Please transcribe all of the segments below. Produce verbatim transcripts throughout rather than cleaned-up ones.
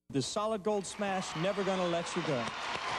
The Solid Gold Smash, Never Gonna Let You Go.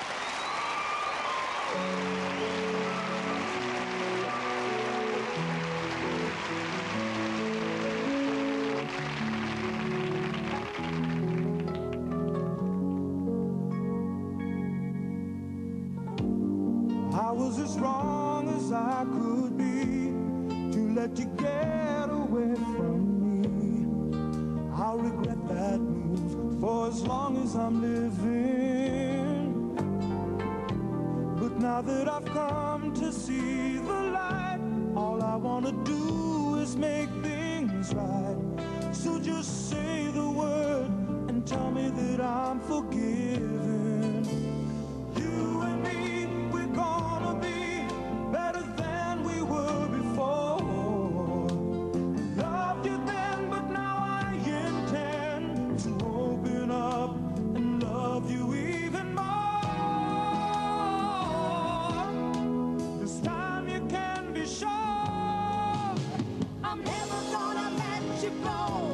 I was as wrong as I could be to let you get away from me. I'll regret that move for as long as I'm living. But now that I've come to see the light, all I want to do is make things right. So just say the word and tell me that I'm forgiven. You and me, we're gonna be better than we were before. Loved you then, but now I intend to open up and love you even more. This time you can be sure I'm never gonna let you go.